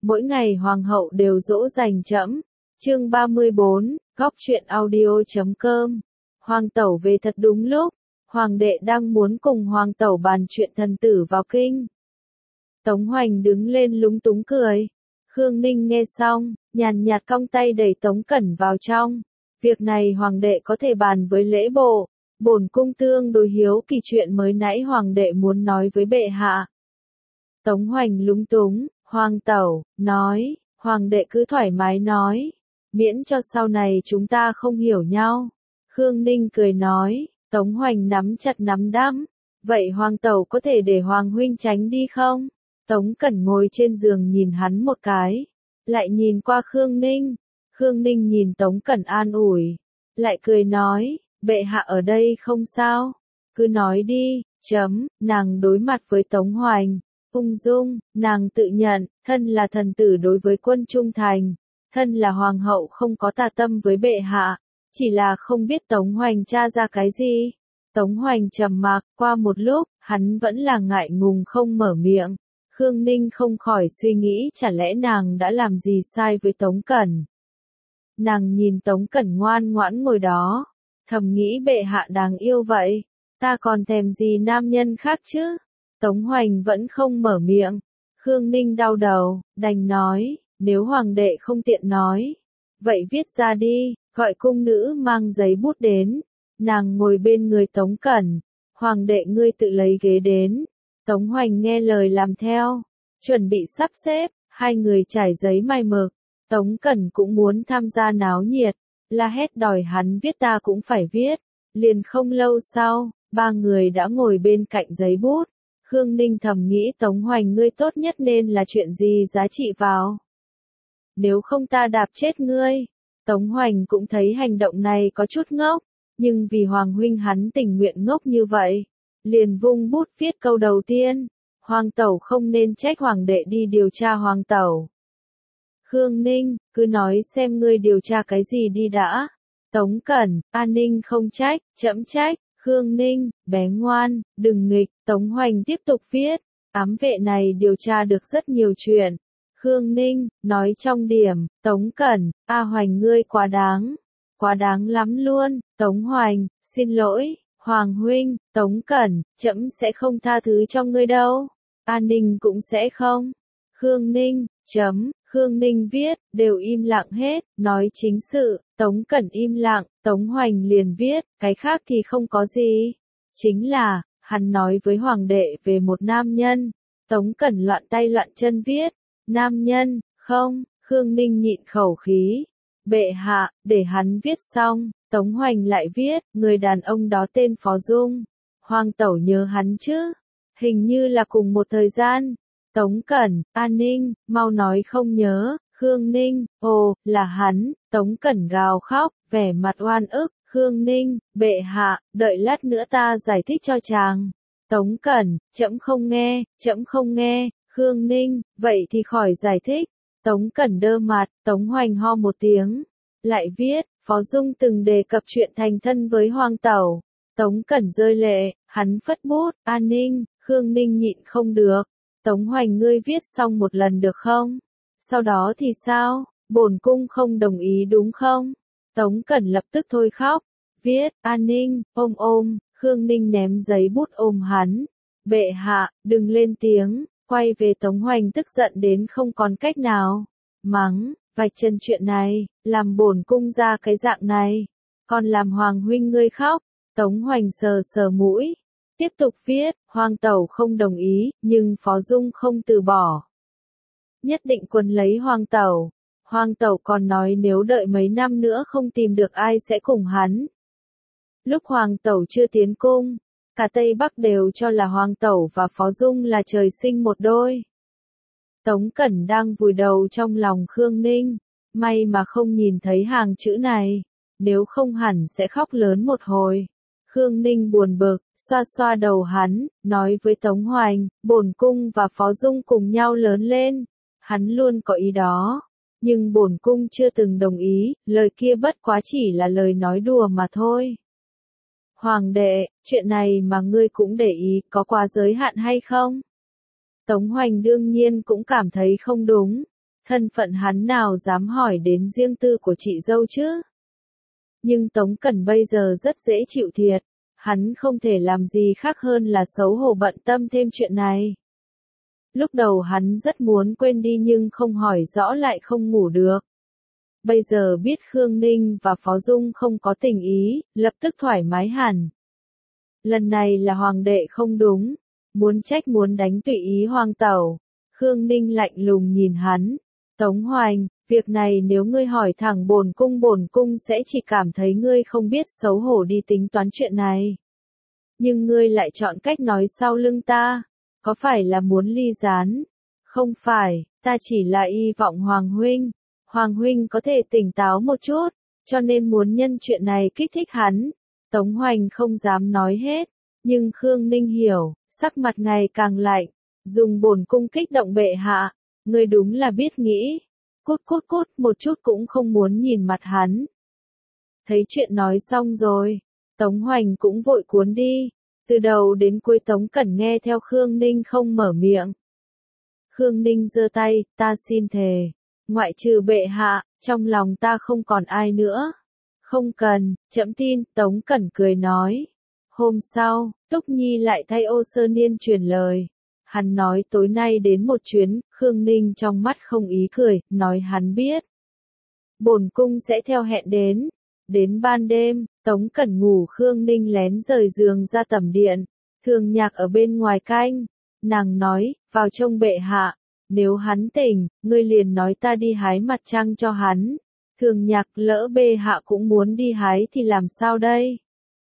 mỗi ngày hoàng hậu đều dỗ dành trẫm. Chương 34, góc truyện audio.com. Hoàng tẩu về thật đúng lúc, hoàng đệ đang muốn cùng hoàng tẩu bàn chuyện thần tử vào kinh. Tống Hoành đứng lên lúng túng cười. Khương Ninh nghe xong, nhàn nhạt cong tay đẩy Tống Cẩn vào trong. Việc này hoàng đệ có thể bàn với lễ bộ. Bổn cung tương đối hiếu kỳ chuyện mới nãy hoàng đệ muốn nói với bệ hạ. Tống Hoành lúng túng, hoàng tẩu, nói, hoàng đệ cứ thoải mái nói, miễn cho sau này chúng ta không hiểu nhau. Khương Ninh cười nói, Tống Hoành nắm chặt nắm đấm, vậy hoàng tẩu có thể để hoàng huynh tránh đi không? Tống Cẩn ngồi trên giường nhìn hắn một cái, lại nhìn qua Khương Ninh. Khương Ninh nhìn Tống Cẩn an ủi, lại cười nói, bệ hạ ở đây không sao, cứ nói đi, nàng đối mặt với Tống Hoành, ung dung, nàng tự nhận, thân là thần tử đối với quân trung thành, thân là hoàng hậu không có tà tâm với bệ hạ, chỉ là không biết Tống Hoành tra ra cái gì. Tống Hoành trầm mặc, qua một lúc, hắn vẫn là ngại ngùng không mở miệng. Khương Ninh không khỏi suy nghĩ chả lẽ nàng đã làm gì sai với Tống Cẩn. Nàng nhìn Tống Cẩn ngoan ngoãn ngồi đó, thầm nghĩ bệ hạ đáng yêu vậy, ta còn thèm gì nam nhân khác chứ? Tống Hoành vẫn không mở miệng. Khương Ninh đau đầu, đành nói, nếu hoàng đệ không tiện nói, vậy viết ra đi, gọi cung nữ mang giấy bút đến. Nàng ngồi bên người Tống Cẩn, hoàng đệ ngươi tự lấy ghế đến. Tống Hoành nghe lời làm theo, chuẩn bị sắp xếp, hai người trải giấy may mực. Tống Cẩn cũng muốn tham gia náo nhiệt, la hét đòi hắn viết ta cũng phải viết. Liền không lâu sau, ba người đã ngồi bên cạnh giấy bút. Khương Ninh thầm nghĩ Tống Hoành ngươi tốt nhất nên là chuyện gì giá trị vào. Nếu không ta đạp chết ngươi. Tống Hoành cũng thấy hành động này có chút ngốc, nhưng vì hoàng huynh hắn tình nguyện ngốc như vậy. Liền vung bút viết câu đầu tiên, hoàng tẩu không nên trách hoàng đệ đi điều tra hoàng tẩu. Khương Ninh, cứ nói xem ngươi điều tra cái gì đi đã. Tống Cẩn, an ninh không trách, trẫm trách. Khương Ninh, bé ngoan, đừng nghịch. Tống Hoành tiếp tục viết, ám vệ này điều tra được rất nhiều chuyện. Khương Ninh, nói trong điểm, Tống Cẩn, Hoành ngươi quá đáng lắm luôn. Tống Hoành, xin lỗi, hoàng huynh. Tống Cẩn, trẫm sẽ không tha thứ cho ngươi đâu. An ninh cũng sẽ không. Khương Ninh, Khương Ninh viết, đều im lặng hết, nói chính sự. Tống Cẩn im lặng, Tống Hoành liền viết, cái khác thì không có gì. Chính là, hắn nói với hoàng đệ về một nam nhân. Tống Cẩn loạn tay loạn chân viết, nam nhân, không. Khương Ninh nhịn khẩu khí, bệ hạ, để hắn viết xong. Tống Hoành lại viết, người đàn ông đó tên Phó Dung. Hoàng tẩu nhớ hắn chứ? Hình như là cùng một thời gian. Tống Cẩn, an ninh, mau nói không nhớ. Khương Ninh, ồ, là hắn. Tống Cẩn gào khóc, vẻ mặt oan ức. Khương Ninh, bệ hạ, đợi lát nữa ta giải thích cho chàng. Tống Cẩn, trẫm không nghe. Khương Ninh, vậy thì khỏi giải thích. Tống Cẩn đơ mặt, Tống Hoành ho một tiếng. Lại viết, Phó Dung từng đề cập chuyện thành thân với hoàng tẩu. Tống Cẩn rơi lệ, hắn phất bút, an ninh. Khương Ninh nhịn không được. Tống Hoành ngươi viết xong một lần được không? Sau đó thì sao? Bổn cung không đồng ý đúng không? Tống Cẩn lập tức thôi khóc. Viết, an ninh, ôm. Khương Ninh ném giấy bút ôm hắn. Bệ hạ, đừng lên tiếng. Quay về Tống Hoành tức giận đến không còn cách nào. Mắng, vạch chân chuyện này, làm bổn cung ra cái dạng này. Còn làm hoàng huynh ngươi khóc. Tống Hoành sờ mũi. Tiếp tục viết, hoàng tẩu không đồng ý, nhưng Phó Dung không từ bỏ. Nhất định quấn lấy hoàng tẩu. Hoàng tẩu còn nói nếu đợi mấy năm nữa không tìm được ai sẽ cùng hắn. Lúc hoàng tẩu chưa tiến cung, cả Tây Bắc đều cho là hoàng tẩu và Phó Dung là trời sinh một đôi. Tống Cẩn đang vùi đầu trong lòng Khương Ninh, may mà không nhìn thấy hàng chữ này, nếu không hẳn sẽ khóc lớn một hồi. Khương Ninh buồn bực, xoa đầu hắn, nói với Tống Hoành, bổn cung và Phó Dung cùng nhau lớn lên. Hắn luôn có ý đó, nhưng bổn cung chưa từng đồng ý, lời kia bất quá chỉ là lời nói đùa mà thôi. Hoàng đệ, chuyện này mà ngươi cũng để ý, có quá giới hạn hay không? Tống Hoành đương nhiên cũng cảm thấy không đúng. thân phận hắn nào dám hỏi đến riêng tư của chị dâu chứ. Nhưng Tống Cẩn bây giờ rất dễ chịu thiệt, hắn không thể làm gì khác hơn là xấu hổ bận tâm thêm chuyện này. Lúc đầu hắn rất muốn quên đi nhưng không hỏi rõ lại không ngủ được. Bây giờ biết Khương Ninh và Phó Dung không có tình ý, lập tức thoải mái hẳn. Lần này là hoàng đệ không đúng, muốn trách muốn đánh tùy ý hoàng tẩu. Khương Ninh lạnh lùng nhìn hắn. Tống Hoành, việc này nếu ngươi hỏi thẳng bổn cung sẽ chỉ cảm thấy ngươi không biết xấu hổ đi tính toán chuyện này. Nhưng ngươi lại chọn cách nói sau lưng ta, có phải là muốn ly gián? Không phải, ta chỉ là hy vọng Hoàng huynh có thể tỉnh táo một chút, cho nên muốn nhân chuyện này kích thích hắn. Tống Hoành không dám nói hết, nhưng Khương Ninh hiểu, sắc mặt ngày càng lạnh, dùng bổn cung kích động bệ hạ, ngươi đúng là biết nghĩ. Cút một chút cũng không muốn nhìn mặt hắn. Thấy chuyện nói xong rồi, Tống Hoành cũng vội cuốn đi, từ đầu đến cuối Tống Cẩn nghe theo Khương Ninh không mở miệng. Khương Ninh giơ tay, ta xin thề, ngoại trừ bệ hạ, trong lòng ta không còn ai nữa. Không cần, trẫm tin, Tống Cẩn cười nói. Hôm sau, Túc Nhi lại thay Ô Sơ Niên truyền lời. Hắn nói tối nay đến một chuyến, Khương Ninh trong mắt không ý cười, nói hắn biết. Bổn cung sẽ theo hẹn đến. Đến ban đêm, Tống Cẩn ngủ Khương Ninh lén rời giường ra tầm điện. Thường Nhạc ở bên ngoài canh. Nàng nói, vào trông bệ hạ. Nếu hắn tỉnh, ngươi liền nói ta đi hái mặt trăng cho hắn. Thường Nhạc lỡ bệ hạ cũng muốn đi hái thì làm sao đây?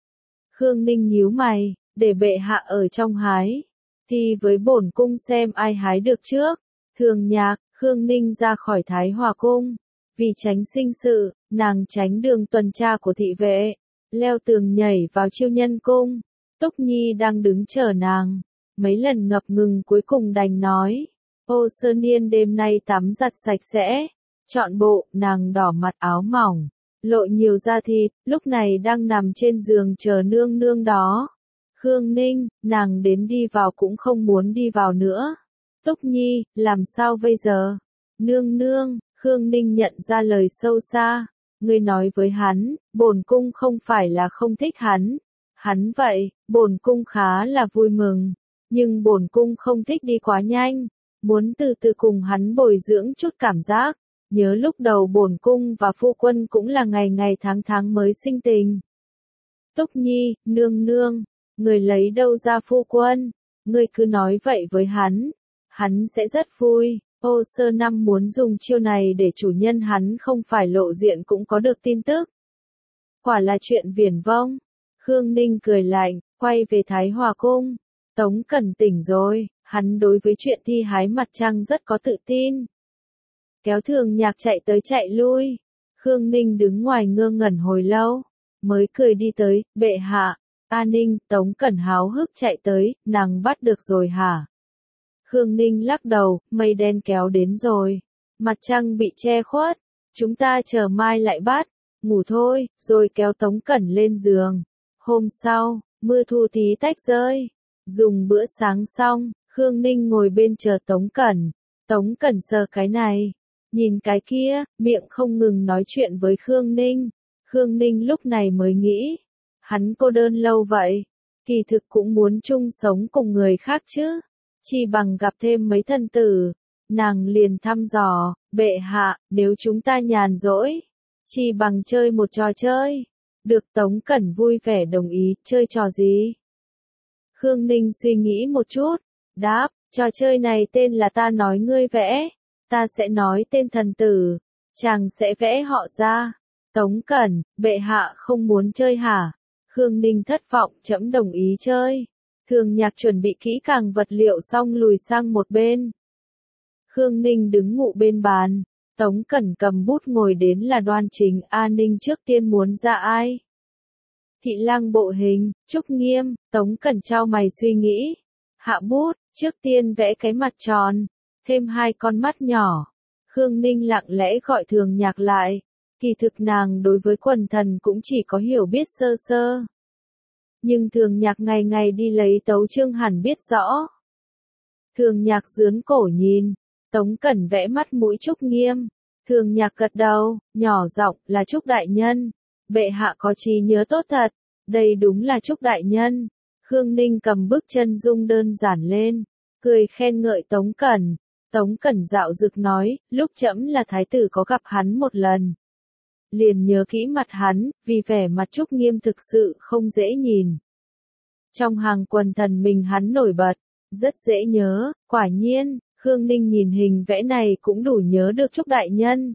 Khương Ninh nhíu mày, để bệ hạ ở trong hái. Thì với bổn cung xem ai hái được trước. Thường Nhạc, Khương Ninh ra khỏi Thái Hòa cung. Vì tránh sinh sự, nàng tránh đường tuần tra của thị vệ, leo tường nhảy vào Chiêu Nhân cung. Túc Nhi đang đứng chờ nàng, mấy lần ngập ngừng cuối cùng đành nói. Ô Sơ Niên đêm nay tắm giặt sạch sẽ, trọn bộ, nàng đỏ mặt áo mỏng, lộ nhiều da thịt, lúc này đang nằm trên giường chờ nương nương đó. Khương Ninh, nàng đến đi vào cũng không muốn đi vào nữa. Túc Nhi, làm sao bây giờ? Nương nương, Khương Ninh nhận ra lời sâu xa. Ngươi nói với hắn, bổn cung không phải là không thích hắn. Hắn vậy, bổn cung khá là vui mừng. Nhưng bổn cung không thích đi quá nhanh. Muốn từ từ cùng hắn bồi dưỡng chút cảm giác. Nhớ lúc đầu bổn cung và phu quân cũng là ngày ngày tháng mới sinh tình. Túc Nhi, nương nương, người lấy đâu ra phu quân? Ngươi cứ nói vậy với hắn sẽ rất vui. Ô Sơ Năm muốn dùng chiêu này để chủ nhân hắn không phải lộ diện cũng có được tin tức. Quả là chuyện viển vông. Khương Ninh cười lạnh, quay về Thái Hòa cung. Tống Cẩn tỉnh rồi, hắn đối với chuyện thi hái mặt trăng rất có tự tin. Kéo Thường Nhạc chạy tới chạy lui. Khương Ninh đứng ngoài ngơ ngẩn hồi lâu, mới cười đi tới, bệ hạ. A Ninh, Tống Cẩn háo hức chạy tới, nàng bắt được rồi hả? Khương Ninh lắc đầu, mây đen kéo đến rồi. Mặt trăng bị che khuất. Chúng ta chờ mai lại bắt. Ngủ thôi, rồi kéo Tống Cẩn lên giường. Hôm sau, mưa thu tí tách rơi. Dùng bữa sáng xong, Khương Ninh ngồi bên chờ Tống Cẩn. Tống Cẩn sờ cái này, nhìn cái kia, miệng không ngừng nói chuyện với Khương Ninh. Khương Ninh lúc này mới nghĩ, hắn cô đơn lâu vậy, kỳ thực cũng muốn chung sống cùng người khác chứ. Chỉ bằng gặp thêm mấy thân tử, nàng liền thăm dò, bệ hạ, nếu chúng ta nhàn rỗi, chỉ bằng chơi một trò chơi. Được, Tống Cẩn vui vẻ đồng ý, chơi trò gì? Khương Ninh suy nghĩ một chút, đáp, trò chơi này tên là ta nói ngươi vẽ, ta sẽ nói tên thần tử, chàng sẽ vẽ họ ra. Tống Cẩn, bệ hạ không muốn chơi hả? Khương Ninh thất vọng, trẫm đồng ý chơi. Thường Nhạc chuẩn bị kỹ càng vật liệu xong lùi sang một bên. Khương Ninh đứng ngụ bên bàn. Tống Cẩn cầm bút ngồi đến là đoan chính. A Ninh trước tiên muốn ra ai? Thị lang bộ hình, Trúc Nghiêm. Tống Cẩn trao mày suy nghĩ. Hạ bút, trước tiên vẽ cái mặt tròn, thêm hai con mắt nhỏ. Khương Ninh lặng lẽ gọi Thường Nhạc lại. Kỳ thực nàng đối với quần thần cũng chỉ có hiểu biết sơ sơ. Nhưng Thường Nhạc ngày ngày đi lấy tấu chương hẳn biết rõ. Thường Nhạc dướn cổ nhìn, Tống Cẩn vẽ mắt mũi Trúc Nghiêm. Thường Nhạc gật đầu, nhỏ giọng, là Trúc đại nhân. Bệ hạ có trí nhớ tốt thật. Đây đúng là Trúc đại nhân. Khương Ninh cầm bức chân dung đơn giản lên, cười khen ngợi Tống Cẩn. Tống Cẩn dạo dực nói, lúc trẫm là thái tử có gặp hắn một lần. Liền nhớ kỹ mặt hắn, vì vẻ mặt Trúc Nghiêm thực sự không dễ nhìn. Trong hàng quần thần mình hắn nổi bật, rất dễ nhớ, quả nhiên, Khương Ninh nhìn hình vẽ này cũng đủ nhớ được Trúc đại nhân.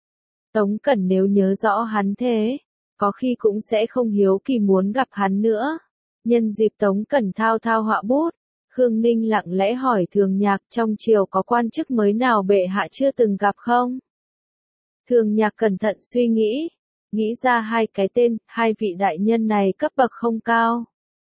Tống Cẩn nếu nhớ rõ hắn thế, có khi cũng sẽ không hiếu kỳ muốn gặp hắn nữa. Nhân dịp Tống Cẩn thao thao họa bút, Khương Ninh lặng lẽ hỏi Thường Nhạc trong triều có quan chức mới nào bệ hạ chưa từng gặp không? Thường Nhạc cẩn thận suy nghĩ ra hai cái tên, hai vị đại nhân này cấp bậc không cao.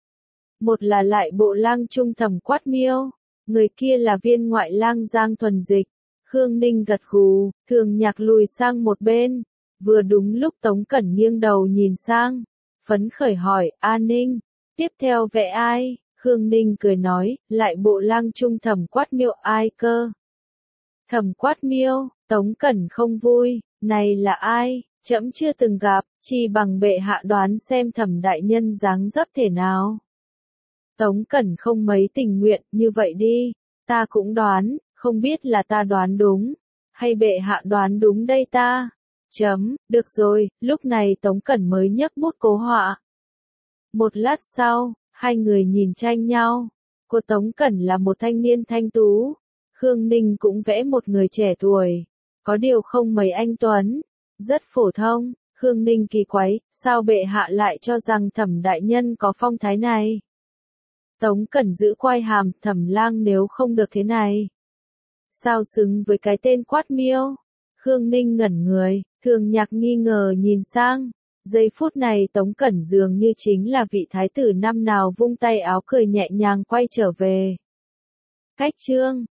Một là lại bộ lang trung Thẩm Quát Miêu, người kia là viên ngoại lang Giang Thuần Dịch. Khương Ninh gật gù, Thường Nhạc lùi sang một bên, vừa đúng lúc Tống Cẩn nghiêng đầu nhìn sang, phấn khởi hỏi, A Ninh, tiếp theo vẽ ai? Khương Ninh cười nói, lại bộ lang trung Thẩm Quát Miêu ai cơ? Thẩm Quát Miêu, Tống Cẩn không vui, này là ai? Trẫm chưa từng gặp, chi bằng bệ hạ đoán xem Thẩm đại nhân dáng dấp thể nào. Tống Cẩn không mấy tình nguyện, như vậy đi, ta cũng đoán, không biết là ta đoán đúng, hay bệ hạ đoán đúng đây ta? Được rồi, lúc này Tống Cẩn mới nhấc bút cố họa. Một lát sau, hai người nhìn tranh nhau. Cô Tống Cẩn là một thanh niên thanh tú. Khương Ninh cũng vẽ một người trẻ tuổi. Có điều không mấy anh tuấn. Rất phổ thông. Khương Ninh kỳ quái, sao bệ hạ lại cho rằng Thẩm đại nhân có phong thái này? Tống Cẩn giữ quai hàm, Thẩm lang nếu không được thế này. Sao xứng với cái tên Quát Miêu? Khương Ninh ngẩn người, Thường Nhạc nghi ngờ nhìn sang. Giây phút này Tống Cẩn dường như chính là vị thái tử năm nào vung tay áo cười nhẹ nhàng quay trở về. Cách chương